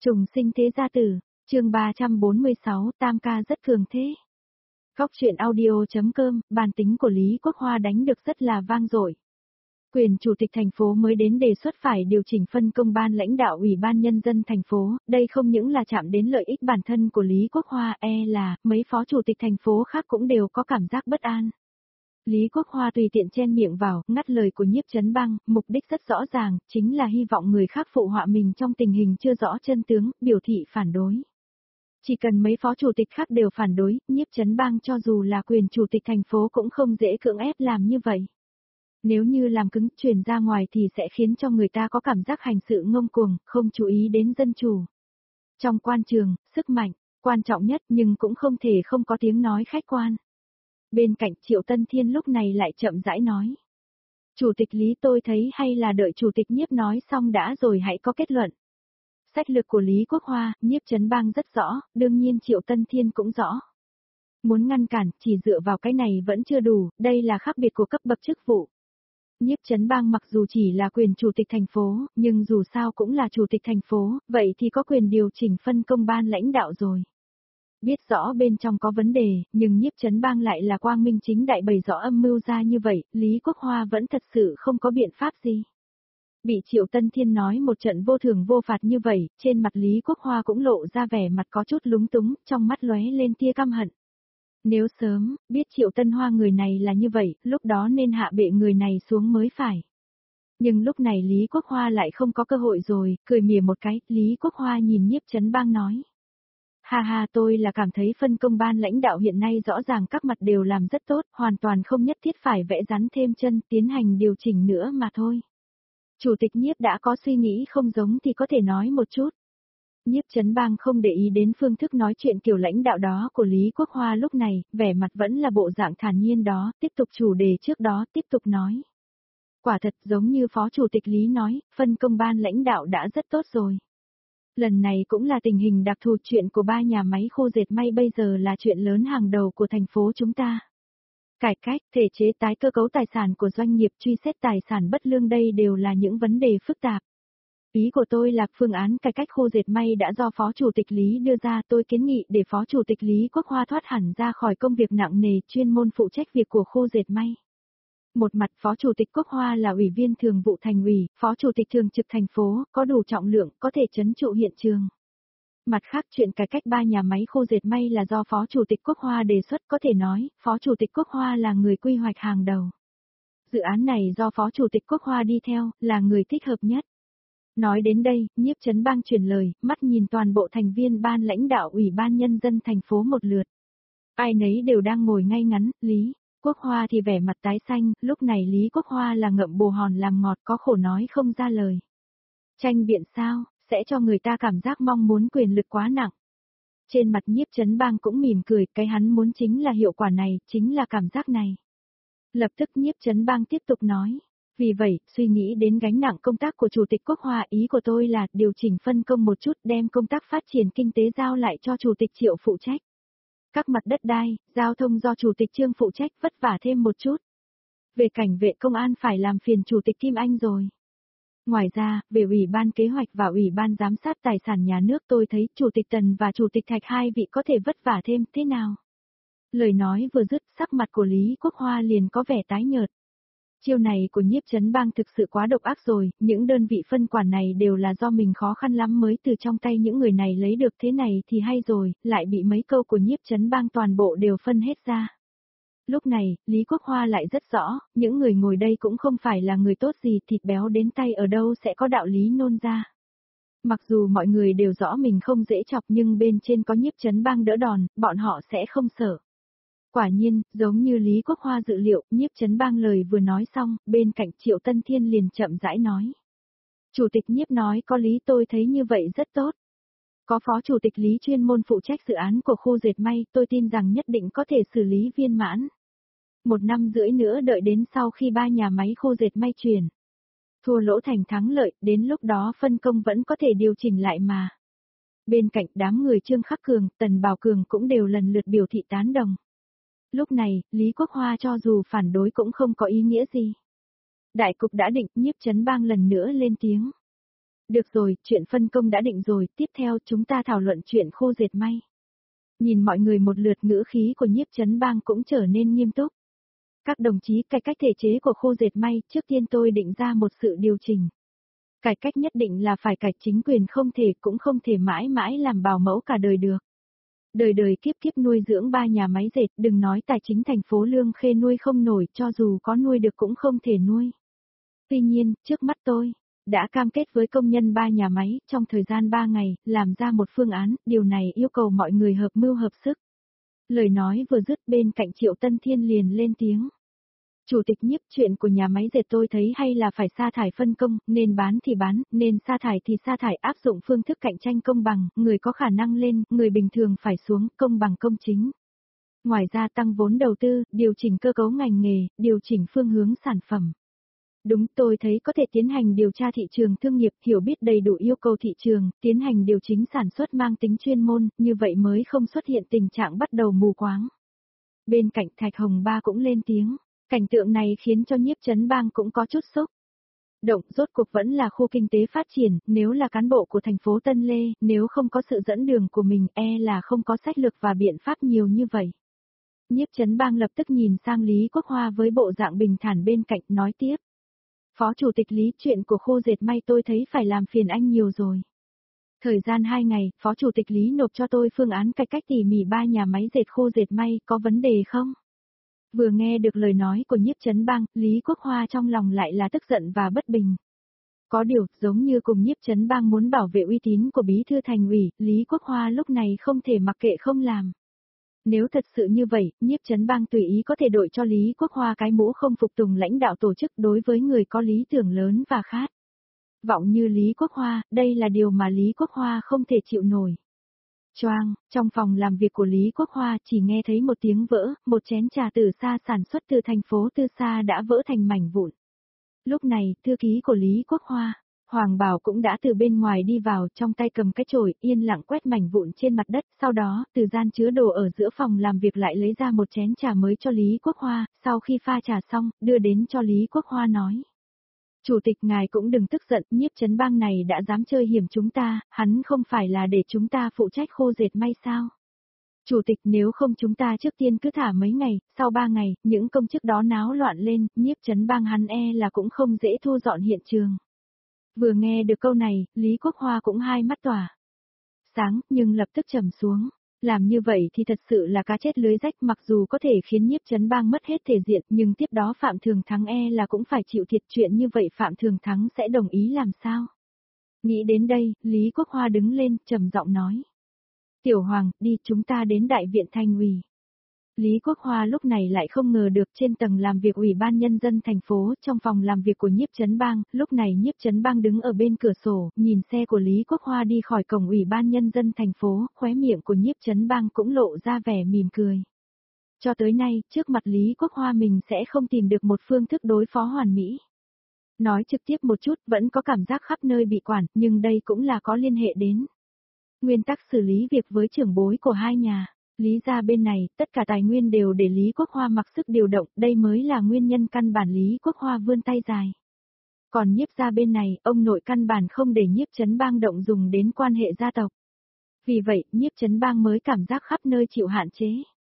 Trùng sinh thế gia tử, chương 346, Tam ca rất cường thế. Góc truyện audio.com, bản tính của Lý Quốc Hoa đánh được rất là vang dội. Quyền chủ tịch thành phố mới đến đề xuất phải điều chỉnh phân công ban lãnh đạo Ủy ban Nhân dân thành phố, đây không những là chạm đến lợi ích bản thân của Lý Quốc Hoa, là mấy phó chủ tịch thành phố khác cũng đều có cảm giác bất an. Lý Quốc Hoa tùy tiện chen miệng vào, ngắt lời của Nhiếp Chấn Bang, mục đích rất rõ ràng, chính là hy vọng người khác phụ họa mình trong tình hình chưa rõ chân tướng, biểu thị phản đối. Chỉ cần mấy phó chủ tịch khác đều phản đối, Nhiếp Chấn Bang cho dù là quyền chủ tịch thành phố cũng không dễ cưỡng ép làm như vậy. Nếu như làm cứng truyền ra ngoài thì sẽ khiến cho người ta có cảm giác hành sự ngông cuồng, không chú ý đến dân chủ. Trong quan trường, sức mạnh, quan trọng nhất nhưng cũng không thể không có tiếng nói khách quan. Bên cạnh Triệu Tân Thiên lúc này lại chậm rãi nói. Chủ tịch Lý tôi thấy hay là đợi chủ tịch Nhiếp nói xong đã rồi hãy có kết luận. Sách lược của Lý Quốc Hoa, Nhiếp Chấn Bang rất rõ, đương nhiên Triệu Tân Thiên cũng rõ. Muốn ngăn cản, chỉ dựa vào cái này vẫn chưa đủ, đây là khác biệt của cấp bậc chức vụ. Nhiếp Chấn Bang mặc dù chỉ là quyền chủ tịch thành phố, nhưng dù sao cũng là chủ tịch thành phố, vậy thì có quyền điều chỉnh phân công ban lãnh đạo rồi. Biết rõ bên trong có vấn đề, nhưng Nhiếp Chấn Bang lại là quang minh chính đại bày rõ âm mưu ra như vậy, Lý Quốc Hoa vẫn thật sự không có biện pháp gì. Bị Triệu Tân Thiên nói một trận vô thưởng vô phạt như vậy, trên mặt Lý Quốc Hoa cũng lộ ra vẻ mặt có chút lúng túng, trong mắt lóe lên tia căm hận. Nếu sớm, biết Triệu Tân Hoa người này là như vậy, lúc đó nên hạ bệ người này xuống mới phải. Nhưng lúc này Lý Quốc Hoa lại không có cơ hội rồi, cười mỉa một cái, Lý Quốc Hoa nhìn Nhiếp Chấn Bang nói. Ha ha, tôi là cảm thấy phân công ban lãnh đạo hiện nay rõ ràng các mặt đều làm rất tốt, hoàn toàn không nhất thiết phải vẽ rắn thêm chân, tiến hành điều chỉnh nữa mà thôi. Chủ tịch Nhiếp đã có suy nghĩ không giống thì có thể nói một chút. Nhiếp Chấn Bang không để ý đến phương thức nói chuyện kiểu lãnh đạo đó của Lý Quốc Hoa lúc này, vẻ mặt vẫn là bộ dạng thản nhiên đó, tiếp tục chủ đề trước đó, tiếp tục nói. Quả thật giống như Phó Chủ tịch Lý nói, phân công ban lãnh đạo đã rất tốt rồi. Lần này cũng là tình hình đặc thù, chuyện của 3 nhà máy khô dệt may bây giờ là chuyện lớn hàng đầu của thành phố chúng ta. Cải cách, thể chế tái cơ cấu tài sản của doanh nghiệp, truy xét tài sản bất lương, đây đều là những vấn đề phức tạp. Ý của tôi là phương án cải cách khô dệt may đã do Phó Chủ tịch Lý đưa ra, tôi kiến nghị để Phó Chủ tịch Lý Quốc Hoa thoát hẳn ra khỏi công việc nặng nề, chuyên môn phụ trách việc của khô dệt may. Một mặt Phó Chủ tịch Quốc Hoa là ủy viên thường vụ thành ủy, Phó Chủ tịch thường trực thành phố, có đủ trọng lượng, có thể trấn trụ hiện trường. Mặt khác chuyện cải cách 3 nhà máy khô dệt may là do Phó Chủ tịch Quốc Hoa đề xuất, có thể nói, Phó Chủ tịch Quốc Hoa là người quy hoạch hàng đầu. Dự án này do Phó Chủ tịch Quốc Hoa đi theo, là người thích hợp nhất. Nói đến đây, Nhiếp Chấn Bang chuyển lời, mắt nhìn toàn bộ thành viên ban lãnh đạo Ủy ban Nhân dân thành phố một lượt. Ai nấy đều đang ngồi ngay ngắn, Lý Quốc Hoa thì vẻ mặt tái xanh, lúc này Lý Quốc Hoa là ngậm bồ hòn làm ngọt, có khổ nói không ra lời. Tranh biện sao, sẽ cho người ta cảm giác mong muốn quyền lực quá nặng. Trên mặt Nhiếp Chấn Bang cũng mỉm cười, cái hắn muốn chính là hiệu quả này, chính là cảm giác này. Lập tức Nhiếp Chấn Bang tiếp tục nói. Vì vậy, suy nghĩ đến gánh nặng công tác của Chủ tịch Quốc Hoa, ý của tôi là điều chỉnh phân công một chút, đem công tác phát triển kinh tế giao lại cho Chủ tịch Triệu phụ trách. Các mặt đất đai, giao thông do Chủ tịch Trương phụ trách, vất vả thêm một chút. Về cảnh vệ công an phải làm phiền Chủ tịch Kim Anh rồi. Ngoài ra, về Ủy ban Kế hoạch và Ủy ban Giám sát Tài sản Nhà nước, tôi thấy Chủ tịch Tần và Chủ tịch Thạch hai vị có thể vất vả thêm, thế nào? Lời nói vừa dứt, sắc mặt của Lý Quốc Hoa liền có vẻ tái nhợt. Chiêu này của Nhiếp Chấn Bang thực sự quá độc ác rồi, những đơn vị phân quản này đều là do mình khó khăn lắm mới từ trong tay những người này lấy được, thế này thì hay rồi, lại bị mấy câu của Nhiếp Chấn Bang toàn bộ đều phân hết ra. Lúc này, Lý Quốc Hoa lại rất rõ, những người ngồi đây cũng không phải là người tốt gì, thịt béo đến tay ở đâu sẽ có đạo lý nôn ra. Mặc dù mọi người đều rõ mình không dễ chọc nhưng bên trên có Nhiếp Chấn Bang đỡ đòn, bọn họ sẽ không sợ. Quả nhiên, giống như Lý Quốc Hoa dự liệu, Nhiếp Chấn Bang lời vừa nói xong, bên cạnh Triệu Tân Thiên liền chậm rãi nói. Chủ tịch Nhiếp nói có lý, tôi thấy như vậy rất tốt. Có Phó Chủ tịch Lý chuyên môn phụ trách dự án của khu dệt may, tôi tin rằng nhất định có thể xử lý viên mãn. 1 năm rưỡi nữa đợi đến sau khi 3 nhà máy khô dệt may chuyển. Thua lỗ thành thắng lợi, đến lúc đó phân công vẫn có thể điều chỉnh lại mà. Bên cạnh đám người Trương Khắc Cường, Tần Bảo Cường cũng đều lần lượt biểu thị tán đồng. Lúc này, Lý Quốc Hoa cho dù phản đối cũng không có ý nghĩa gì. Đại cục đã định, Nhiếp Chấn Bang lần nữa lên tiếng. Được rồi, chuyện phân công đã định rồi, tiếp theo chúng ta thảo luận chuyện khô dệt may. Nhìn mọi người một lượt, ngữ khí của Nhiếp Chấn Bang cũng trở nên nghiêm túc. Các đồng chí, cải cách thể chế của khô dệt may, trước tiên tôi định ra một sự điều chỉnh. Cải cách nhất định là phải cải chính quyền, cũng không thể mãi mãi làm bảo mẫu cả đời được. Đời đời kiếp kiếp nuôi dưỡng 3 nhà máy dệt, đừng nói tài chính thành phố Lương Khê nuôi không nổi, cho dù có nuôi được cũng không thể nuôi. Tuy nhiên, trước mắt tôi đã cam kết với công nhân 3 nhà máy, trong thời gian 3 ngày, làm ra một phương án, điều này yêu cầu mọi người hợp mưu hợp sức. Lời nói vừa dứt, bên cạnh Triệu Tân Thiên liền lên tiếng. Chủ tịch Nhiếp, chuyện của nhà máy dệt tôi thấy hay là phải sa thải phân công, nên bán thì bán, nên sa thải thì sa thải, áp dụng phương thức cạnh tranh công bằng, người có khả năng lên, người bình thường phải xuống, công bằng công chính. Ngoài ra tăng vốn đầu tư, điều chỉnh cơ cấu ngành nghề, điều chỉnh phương hướng sản phẩm. Đúng, tôi thấy có thể tiến hành điều tra thị trường thương nghiệp, hiểu biết đầy đủ yêu cầu thị trường, tiến hành điều chỉnh sản xuất mang tính chuyên môn, như vậy mới không xuất hiện tình trạng bắt đầu mù quáng. Bên cạnh Thạch Hồng Ba cũng lên tiếng, cảnh tượng này khiến cho Nhiếp Chấn Bang cũng có chút sốc. Động, rốt cuộc vẫn là khu kinh tế phát triển, nếu là cán bộ của thành phố Tân Lê, nếu không có sự dẫn đường của mình, là không có sách lược và biện pháp nhiều như vậy. Nhiếp Chấn Bang lập tức nhìn sang Lý Quốc Hoa với bộ dạng bình thản bên cạnh, nói tiếp. Phó Chủ tịch Lý, chuyện của khô dệt may tôi thấy phải làm phiền anh nhiều rồi. Thời gian 2 ngày, Phó Chủ tịch Lý nộp cho tôi phương án cải cách tỉ mỉ 3 nhà máy dệt khô dệt may, có vấn đề không? Vừa nghe được lời nói của Nhiếp Chấn Bang, Lý Quốc Hoa trong lòng lại là tức giận và bất bình. Có điều, giống như cùng Nhiếp Chấn Bang muốn bảo vệ uy tín của bí thư thành ủy, Lý Quốc Hoa lúc này không thể mặc kệ không làm. Nếu thật sự như vậy, Nhiếp Chấn Bang tùy ý có thể đội cho Lý Quốc Hoa cái mũ không phục tùng lãnh đạo tổ chức đối với người có lý tưởng lớn và khát vọng như Lý Quốc Hoa, đây là điều mà Lý Quốc Hoa không thể chịu nổi. Choang, trong phòng làm việc của Lý Quốc Hoa chỉ nghe thấy một tiếng vỡ, một chén trà từ xa sản xuất từ thành phố Tư Sa đã vỡ thành mảnh vụn. Lúc này, thư ký của Lý Quốc Hoa, Hoàng Bảo cũng đã từ bên ngoài đi vào, trong tay cầm cái chổi, yên lặng quét mảnh vụn trên mặt đất, sau đó, từ gian chứa đồ ở giữa phòng làm việc lại lấy ra một chén trà mới cho Lý Quốc Hoa, sau khi pha trà xong, đưa đến cho Lý Quốc Hoa nói. Chủ tịch ngài cũng đừng tức giận, Nhiếp Chấn Bang này đã dám chơi hiểm chúng ta, hắn không phải là để chúng ta phụ trách khô dệt may sao? Chủ tịch, nếu không chúng ta trước tiên cứ thả mấy ngày, sau 3 ngày, những công chức đó náo loạn lên, Nhiếp Chấn Bang hắn là cũng không dễ thu dọn hiện trường. Vừa nghe được câu này, Lý Quốc Hoa cũng hai mắt tỏa sáng, nhưng lập tức trầm xuống. Làm như vậy thì thật sự là cá chết lưới rách, mặc dù có thể khiến Nhiếp Chấn Bang mất hết thể diện, nhưng tiếp đó Phạm Thường Thắng là cũng phải chịu thiệt, chuyện như vậy Phạm Thường Thắng sẽ đồng ý làm sao? Nghĩ đến đây, Lý Quốc Hoa đứng lên, trầm giọng nói. Tiểu Hoàng, đi, chúng ta đến đại viện thành ủy. Lý Quốc Hoa lúc này lại không ngờ được trên tầng làm việc Ủy ban Nhân dân thành phố, trong phòng làm việc của Nhiếp Chấn Bang, lúc này Nhiếp Chấn Bang đứng ở bên cửa sổ, nhìn xe của Lý Quốc Hoa đi khỏi cổng Ủy ban Nhân dân thành phố, khóe miệng của Nhiếp Chấn Bang cũng lộ ra vẻ mỉm cười. Cho tới nay, trước mặt Lý Quốc Hoa mình sẽ không tìm được một phương thức đối phó hoàn mỹ. Nói trực tiếp một chút vẫn có cảm giác khắp nơi bị quản, nhưng đây cũng là có liên hệ đến nguyên tắc xử lý việc với trưởng bối của hai nhà. Lý gia bên này, tất cả tài nguyên đều để Lý Quốc Hoa mặc sức điều động, đây mới là nguyên nhân căn bản Lý Quốc Hoa vươn tay dài. Còn Nhiếp gia bên này, ông nội căn bản không để Nhiếp Chấn Bang động dùng đến quan hệ gia tộc. Vì vậy, Nhiếp Chấn Bang mới cảm giác khắp nơi chịu hạn chế.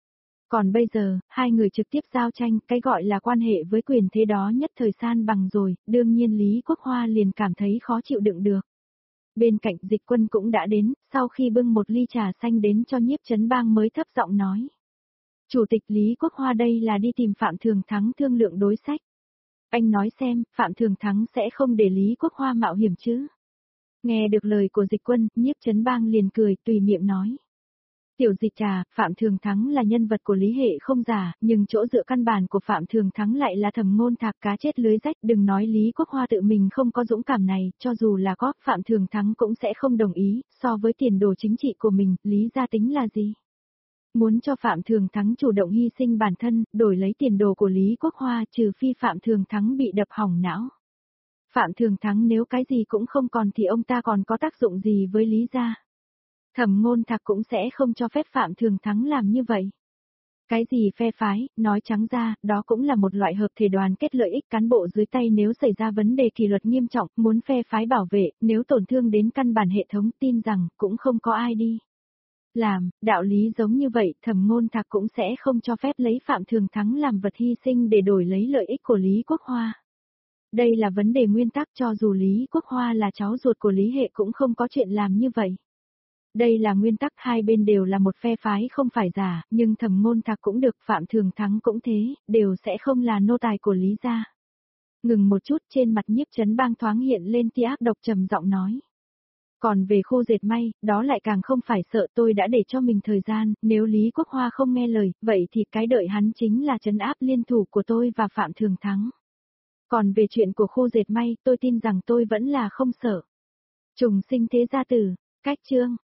Còn bây giờ, hai người trực tiếp giao tranh, cái gọi là quan hệ với quyền thế đó nhất thời san bằng rồi, đương nhiên Lý Quốc Hoa liền cảm thấy khó chịu đựng được. Bên cạnh Dịch Quân cũng đã đến, sau khi bưng một ly trà xanh đến cho Nhiếp Chấn Bang mới thấp giọng nói. Chủ tịch Lý Quốc Hoa đây là đi tìm Phạm Thường Thắng thương lượng đối sách. Anh nói xem, Phạm Thường Thắng sẽ không để Lý Quốc Hoa mạo hiểm chứ? Nghe được lời của Dịch Quân, Nhiếp Chấn Bang liền cười, tùy miệng nói. Tiểu Dịch trà, Phạm Thường Thắng là nhân vật của Lý hệ không giả, nhưng chỗ dựa căn bản của Phạm Thường Thắng lại là Thẩm Ngôn Thạc, cá chết lưới rách, đừng nói Lý Quốc Hoa tự mình không có dũng cảm này, cho dù là có, Phạm Thường Thắng cũng sẽ không đồng ý, so với tiền đồ chính trị của mình, Lý gia tính là gì? Muốn cho Phạm Thường Thắng chủ động hy sinh bản thân, đổi lấy tiền đồ của Lý Quốc Hoa, trừ phi Phạm Thường Thắng bị đập hỏng não. Phạm Thường Thắng nếu cái gì cũng không còn thì ông ta còn có tác dụng gì với Lý gia? Thẩm Ngôn Thạc cũng sẽ không cho phép Phạm Thường Thắng làm như vậy. Cái gì phe phái, nói trắng ra, đó cũng là một loại hợp thể đoàn kết lợi ích cán bộ dưới tay nếu xảy ra vấn đề kỷ luật nghiêm trọng, muốn phe phái bảo vệ, nếu tổn thương đến căn bản hệ thống tin rằng cũng không có ai đi làm, đạo lý giống như vậy, Thẩm Ngôn Thạc cũng sẽ không cho phép lấy Phạm Thường Thắng làm vật hy sinh để đổi lấy lợi ích của Lý Quốc Hoa. Đây là vấn đề nguyên tắc, cho dù Lý Quốc Hoa là cháu ruột của Lý Hệ cũng không có chuyện làm như vậy. Đây là nguyên tắc, hai bên đều là một phe phái không phải giả, nhưng Thẩm Ngôn Thạc cũng được, Phạm Thường Thắng cũng thế, đều sẽ không là nô tài của Lý gia. Ngừng một chút, trên mặt Nhiếp Chấn Bang thoáng hiện lên tia ác độc, trầm giọng nói. Còn về khu dệt may, đó lại càng không phải sợ, tôi đã để cho mình thời gian, nếu Lý Quốc Hoa không nghe lời, vậy thì cái đợi hắn chính là trấn áp liên thủ của tôi và Phạm Thường Thắng. Còn về chuyện của khu dệt may, tôi tin rằng tôi vẫn là không sợ. Trùng sinh thế gia tử, cách chương.